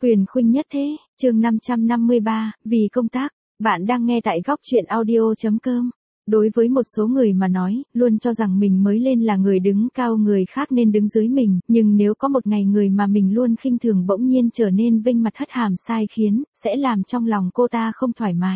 Quyền khuynh nhất thế, chương 553, vì công tác, bạn đang nghe tại góc truyện audio.com. Đối với một số người mà nói, luôn cho rằng mình mới lên là người đứng cao, người khác nên đứng dưới mình, nhưng nếu có một ngày người mà mình luôn khinh thường bỗng nhiên trở nên vênh mặt hất hàm sai khiến, sẽ làm trong lòng cô ta không thoải mái.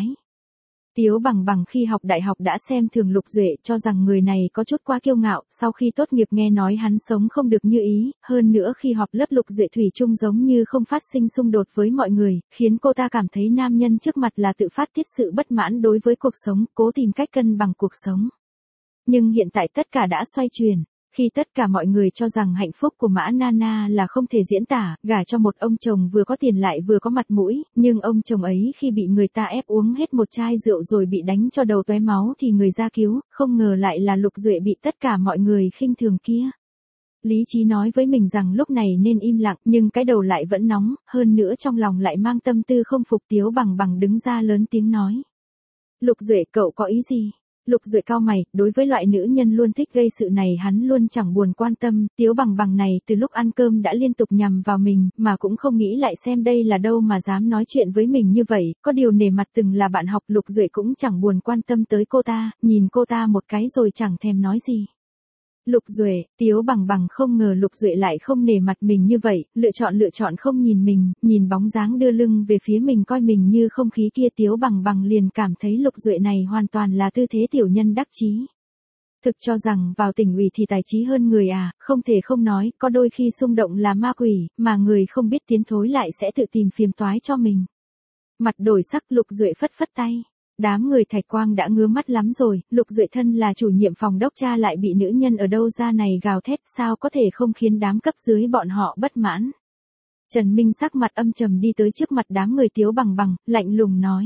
Tiếu Bằng Bằng khi học đại học đã xem thường Lục Duệ, cho rằng người này có chút quá kiêu ngạo, sau khi tốt nghiệp nghe nói hắn sống không được như ý, hơn nữa khi họp lớp Lục Duệ thủy chung giống như không phát sinh xung đột với mọi người, khiến cô ta cảm thấy nam nhân trước mặt là tự phát tiết sự bất mãn đối với cuộc sống, cố tìm cách cân bằng cuộc sống. Nhưng hiện tại tất cả đã xoay chuyển. Khi tất cả mọi người cho rằng hạnh phúc của Mã Nana là không thể diễn tả, gả cho một ông chồng vừa có tiền lại vừa có mặt mũi, nhưng ông chồng ấy khi bị người ta ép uống hết một chai rượu rồi bị đánh cho đầu tóe máu thì người ra cứu, không ngờ lại là Lục Duệ bị tất cả mọi người khinh thường kia. Lý trí nói với mình rằng lúc này nên im lặng, nhưng cái đầu lại vẫn nóng, hơn nữa trong lòng lại mang tâm tư không phục. Tiếu Bằng Bằng đứng ra lớn tiếng nói. Lục Duệ, cậu có ý gì? Lục Duệ cau mày, đối với loại nữ nhân luôn thích gây sự này hắn luôn chẳng buồn quan tâm, Tiếu Bằng Bằng này từ lúc ăn cơm đã liên tục nhằm vào mình, mà cũng không nghĩ lại xem đây là đâu mà dám nói chuyện với mình như vậy, có điều nể mặt từng là bạn học. Lục Duệ cũng chẳng buồn quan tâm tới cô ta, nhìn cô ta một cái rồi chẳng thèm nói gì. Lục Duệ, Tiếu Bằng Bằng không ngờ Lục Duệ lại không nể mặt mình như vậy, lựa chọn không nhìn mình, nhìn bóng dáng đưa lưng về phía mình coi mình như không khí kia. Tiếu Bằng Bằng liền cảm thấy Lục Duệ này hoàn toàn là tư thế tiểu nhân đắc chí. Thực cho rằng vào tỉnh ủy thì tài trí hơn người à, không thể không nói, có đôi khi xung động là ma quỷ, mà người không biết tiến thối lại sẽ tự tìm phiền toái cho mình. Mặt đổi sắc, Lục Duệ phất phất tay. Đám người Thạch Quang đã ngứa mắt lắm rồi, Lục Duệ thân là chủ nhiệm phòng đốc tra lại bị nữ nhân ở đâu ra này gào thét, sao có thể không khiến đám cấp dưới bọn họ bất mãn. Trần Minh sắc mặt âm trầm đi tới trước mặt đám người. Tiếu Bằng Bằng, lạnh lùng nói.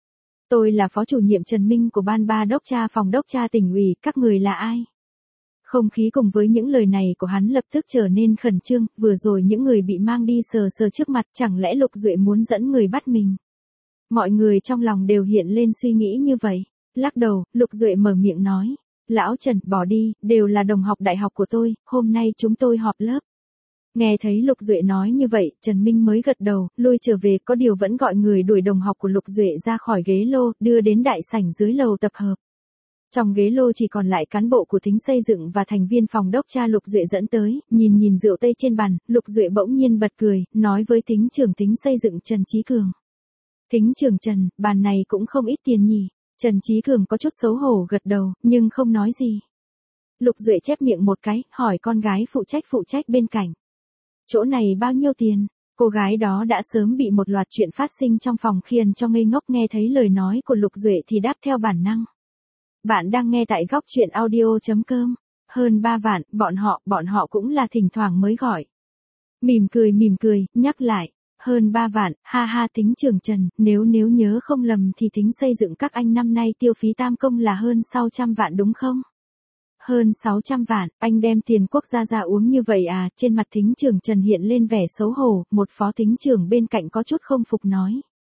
Tôi là phó chủ nhiệm Trần Minh của ban ba đốc tra phòng đốc tra tỉnh ủy, các người là ai? Không khí cùng với những lời này của hắn lập tức trở nên khẩn trương, vừa rồi những người bị mang đi sờ trước mặt, chẳng lẽ Lục Duệ muốn dẫn người bắt mình? Mọi người trong lòng đều hiện lên suy nghĩ như vậy. Lắc đầu, Lục Duệ mở miệng nói. Lão Trần, bỏ đi, đều là đồng học đại học của tôi, hôm nay chúng tôi họp lớp. Nghe thấy Lục Duệ nói như vậy, Trần Minh mới gật đầu, lui trở về, có điều vẫn gọi người đuổi đồng học của Lục Duệ ra khỏi ghế lô, đưa đến đại sảnh dưới lầu tập hợp. Trong ghế lô chỉ còn lại cán bộ của Thính xây dựng và thành viên phòng đốc tra. Lục Duệ dẫn tới, nhìn rượu tây trên bàn, Lục Duệ bỗng nhiên bật cười, nói với Thính trưởng Thính xây dựng Trần Chí Cường. Thính trưởng Trần, bàn này cũng không ít tiền nhỉ. Trần Chí Cường có chút xấu hổ gật đầu, nhưng không nói gì. Lục Duệ chép miệng một cái, hỏi con gái phụ trách bên cạnh. Chỗ này bao nhiêu tiền? Cô gái đó đã sớm bị một loạt chuyện phát sinh trong phòng khiển cho ngây ngốc, nghe thấy lời nói của Lục Duệ thì đáp theo bản năng. Bạn đang nghe tại góc truyện audio.com. Hơn 3 vạn, bọn họ cũng là thỉnh thoảng mới gọi. Mỉm cười, nhắc lại. Hơn 3 vạn, ha ha. Thính trưởng Trần, nếu nhớ không lầm thì Thính xây dựng các anh năm nay tiêu phí tam công là hơn 600 vạn đúng không? Hơn 600 vạn, anh đem tiền quốc gia ra uống như vậy à? Trên mặt Thính trưởng Trần hiện lên vẻ xấu hổ, một phó thính trưởng bên cạnh có chút không phục nói.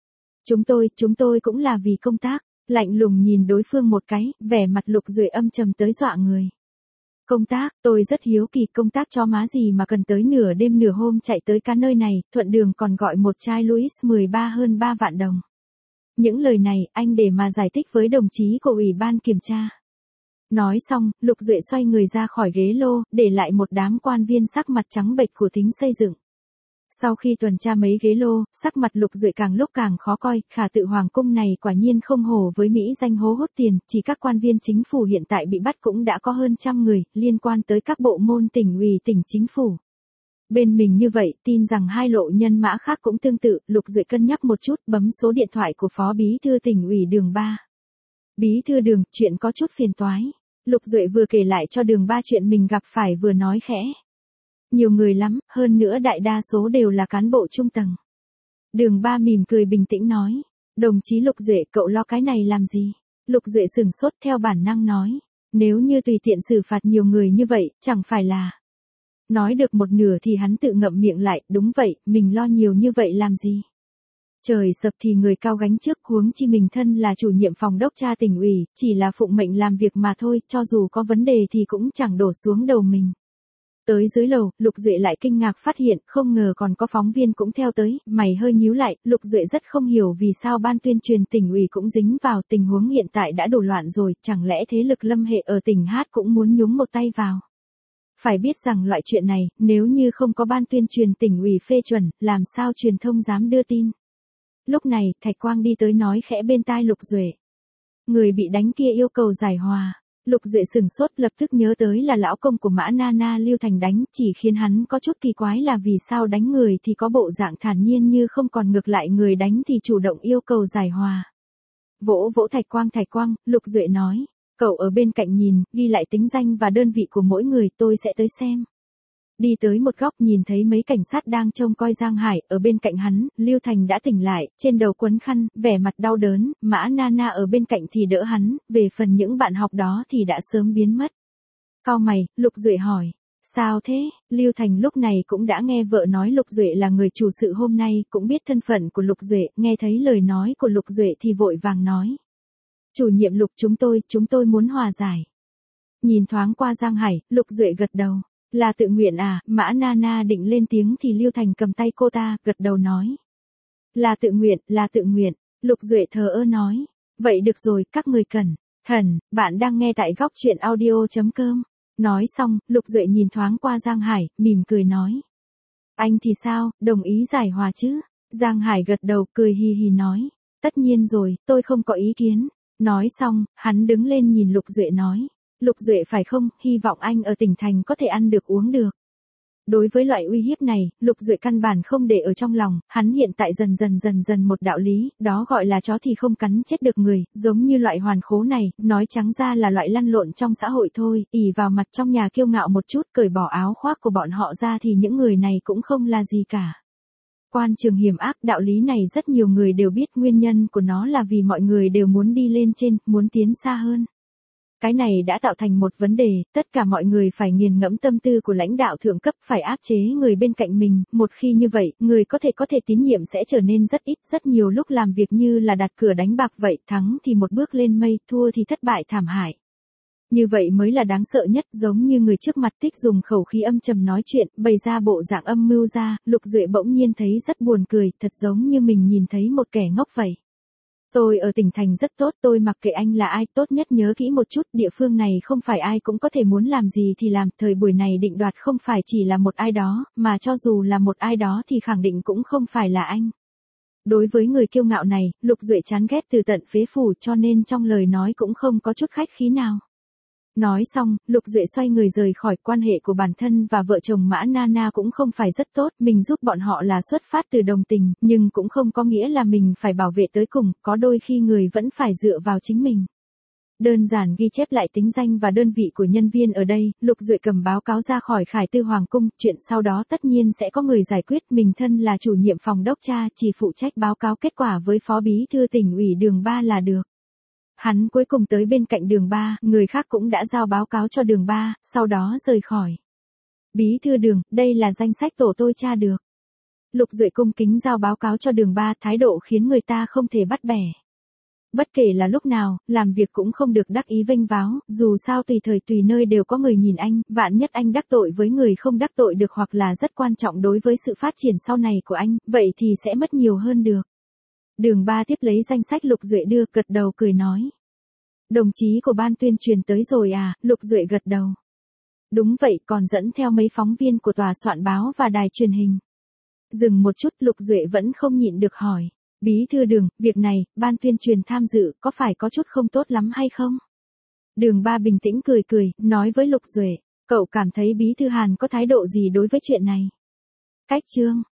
Chúng tôi cũng là vì công tác, lạnh lùng nhìn đối phương một cái, vẻ mặt Lục Duệ âm trầm tới dọa người. Công tác, tôi rất hiếu kỳ, công tác cho má gì mà cần tới nửa đêm nửa hôm chạy tới cả nơi này, thuận đường còn gọi một chai Louis 13 hơn 3 vạn đồng. Những lời này, anh để mà giải thích với đồng chí của ủy ban kiểm tra. Nói xong, Lục Duệ xoay người ra khỏi ghế lô, để lại một đám quan viên sắc mặt trắng bệch của Thính xây dựng. Sau khi tuần tra mấy ghế lô, sắc mặt Lục Duệ càng lúc càng khó coi, Khả Tự Hoàng cung này quả nhiên không hổ với mỹ danh hố hút tiền, chỉ các quan viên chính phủ hiện tại bị bắt cũng đã có hơn 100 người, liên quan tới các bộ môn tỉnh ủy tỉnh chính phủ. Bên mình như vậy, tin rằng hai lộ nhân mã khác cũng tương tự. Lục Duệ cân nhắc một chút, bấm số điện thoại của phó bí thư tỉnh ủy Đường 3. Bí thư Đường, chuyện có chút phiền toái. Lục Duệ vừa kể lại cho Đường 3 chuyện mình gặp phải vừa nói khẽ. Nhiều người lắm, hơn nữa đại đa số đều là cán bộ trung tầng. Đường 3 mỉm cười bình tĩnh nói. Đồng chí Lục Duệ, cậu lo cái này làm gì? Lục Duệ sửng sốt theo bản năng nói. Nếu như tùy tiện xử phạt nhiều người như vậy, chẳng phải là... Nói được một nửa thì hắn tự ngậm miệng lại, đúng vậy, mình lo nhiều như vậy làm gì? Trời sập thì người cao gánh trước, huống chi mình thân là chủ nhiệm phòng đốc tra tỉnh ủy, chỉ là phụng mệnh làm việc mà thôi, cho dù có vấn đề thì cũng chẳng đổ xuống đầu mình. Tới dưới lầu, Lục Duệ lại kinh ngạc phát hiện, không ngờ còn có phóng viên cũng theo tới, mày hơi nhíu lại, Lục Duệ rất không hiểu vì sao ban tuyên truyền tỉnh ủy cũng dính vào, tình huống hiện tại đã đổ loạn rồi, chẳng lẽ thế lực Lâm Hệ ở tỉnh Hát cũng muốn nhúng một tay vào. Phải biết rằng loại chuyện này, nếu như không có ban tuyên truyền tỉnh ủy phê chuẩn, làm sao truyền thông dám đưa tin. Lúc này, Thạch Quang đi tới nói khẽ bên tai Lục Duệ. Người bị đánh kia yêu cầu giải hòa. Lục Duệ sửng sốt lập tức nhớ tới là lão công của Mã Nana Lưu Thành đánh, chỉ khiến hắn có chút kỳ quái là vì sao đánh người thì có bộ dạng thản nhiên như không còn ngược lại người đánh thì chủ động yêu cầu giải hòa. Vỗ vỗ Thạch Quang, Lục Duệ nói, cậu ở bên cạnh nhìn, ghi lại tính danh và đơn vị của mỗi người, tôi sẽ tới xem. Đi tới một góc nhìn thấy mấy cảnh sát đang trông coi Giang Hải, ở bên cạnh hắn, Lưu Thành đã tỉnh lại, trên đầu quấn khăn, vẻ mặt đau đớn, Mã Nana ở bên cạnh thì đỡ hắn, về phần những bạn học đó thì đã sớm biến mất. Cau mày, Lục Duệ hỏi, sao thế? Lưu Thành lúc này cũng đã nghe vợ nói Lục Duệ là người chủ sự hôm nay, cũng biết thân phận của Lục Duệ, nghe thấy lời nói của Lục Duệ thì vội vàng nói. Chủ nhiệm Lục chúng tôi muốn hòa giải. Nhìn thoáng qua Giang Hải, Lục Duệ gật đầu. Là tự nguyện à? Mã Nana định lên tiếng thì Lưu Thành cầm tay cô ta, gật đầu nói. Là tự nguyện, Lục Duệ thờ ơ nói. Vậy được rồi, các người cẩn thận, bạn đang nghe tại góc truyện audio.com. Nói xong, Lục Duệ nhìn thoáng qua Giang Hải, mỉm cười nói. Anh thì sao, đồng ý giải hòa chứ? Giang Hải gật đầu, cười hì hì nói. Tất nhiên rồi, tôi không có ý kiến. Nói xong, hắn đứng lên nhìn Lục Duệ nói. Lục Duệ phải không, hy vọng anh ở tỉnh thành có thể ăn được uống được. Đối với loại uy hiếp này, Lục Duệ căn bản không để ở trong lòng, hắn hiện tại dần một đạo lý, đó gọi là chó thì không cắn chết được người, giống như loại hoàn khố này, nói trắng ra là loại lăn lộn trong xã hội thôi, ỉ vào mặt trong nhà kiêu ngạo một chút, cởi bỏ áo khoác của bọn họ ra thì những người này cũng không là gì cả. Quan trường hiểm ác, đạo lý này rất nhiều người đều biết, nguyên nhân của nó là vì mọi người đều muốn đi lên trên, muốn tiến xa hơn. Cái này đã tạo thành một vấn đề, tất cả mọi người phải nghiền ngẫm tâm tư của lãnh đạo thượng cấp, phải áp chế người bên cạnh mình, một khi như vậy, người có thể tín nhiệm sẽ trở nên rất ít, rất nhiều lúc làm việc như là đặt cửa đánh bạc vậy, thắng thì một bước lên mây, thua thì thất bại thảm hại. Như vậy mới là đáng sợ nhất, giống như người trước mặt Tích dùng khẩu khí âm trầm nói chuyện, bày ra bộ dạng âm mưu ra, Lục Duệ bỗng nhiên thấy rất buồn cười, thật giống như mình nhìn thấy một kẻ ngốc vậy. Tôi ở tỉnh thành rất tốt, tôi mặc kệ anh là ai, tốt nhất nhớ kỹ một chút, địa phương này không phải ai cũng có thể muốn làm gì thì làm, thời buổi này định đoạt không phải chỉ là một ai đó, mà cho dù là một ai đó thì khẳng định cũng không phải là anh. Đối với người kiêu ngạo này, Lục Duệ chán ghét từ tận phế phủ, cho nên trong lời nói cũng không có chút khách khí nào. Nói xong, Lục Duệ xoay người rời khỏi, quan hệ của bản thân và vợ chồng Mã Nana cũng không phải rất tốt, mình giúp bọn họ là xuất phát từ đồng tình, nhưng cũng không có nghĩa là mình phải bảo vệ tới cùng, có đôi khi người vẫn phải dựa vào chính mình. Đơn giản ghi chép lại tính danh và đơn vị của nhân viên ở đây, Lục Duệ cầm báo cáo ra khỏi Khải Tư Hoàng cung, chuyện sau đó tất nhiên sẽ có người giải quyết, mình thân là chủ nhiệm phòng đốc tra, chỉ phụ trách báo cáo kết quả với phó bí thư tỉnh ủy Đường 3 là được. Hắn cuối cùng tới bên cạnh Đường 3, người khác cũng đã giao báo cáo cho Đường 3, sau đó rời khỏi. Bí thư Đường, đây là danh sách tổ tôi tra được. Lục Duệ cung kính giao báo cáo cho Đường 3, thái độ khiến người ta không thể bắt bẻ. Bất kể là lúc nào, làm việc cũng không được đắc ý vênh váo, dù sao tùy thời tùy nơi đều có người nhìn anh, vạn nhất anh đắc tội với người không đắc tội được hoặc là rất quan trọng đối với sự phát triển sau này của anh, vậy thì sẽ mất nhiều hơn được. Đường 3 tiếp lấy danh sách Lục Duệ đưa, gật đầu cười nói. Đồng chí của ban tuyên truyền tới rồi à? Lục Duệ gật đầu. Đúng vậy, còn dẫn theo mấy phóng viên của tòa soạn báo và đài truyền hình. Dừng một chút, Lục Duệ vẫn không nhịn được hỏi. Bí thư Đường, việc này, ban tuyên truyền tham dự, có phải có chút không tốt lắm hay không? Đường 3 bình tĩnh cười, nói với Lục Duệ, cậu cảm thấy bí thư Hàn có thái độ gì đối với chuyện này? Cách chương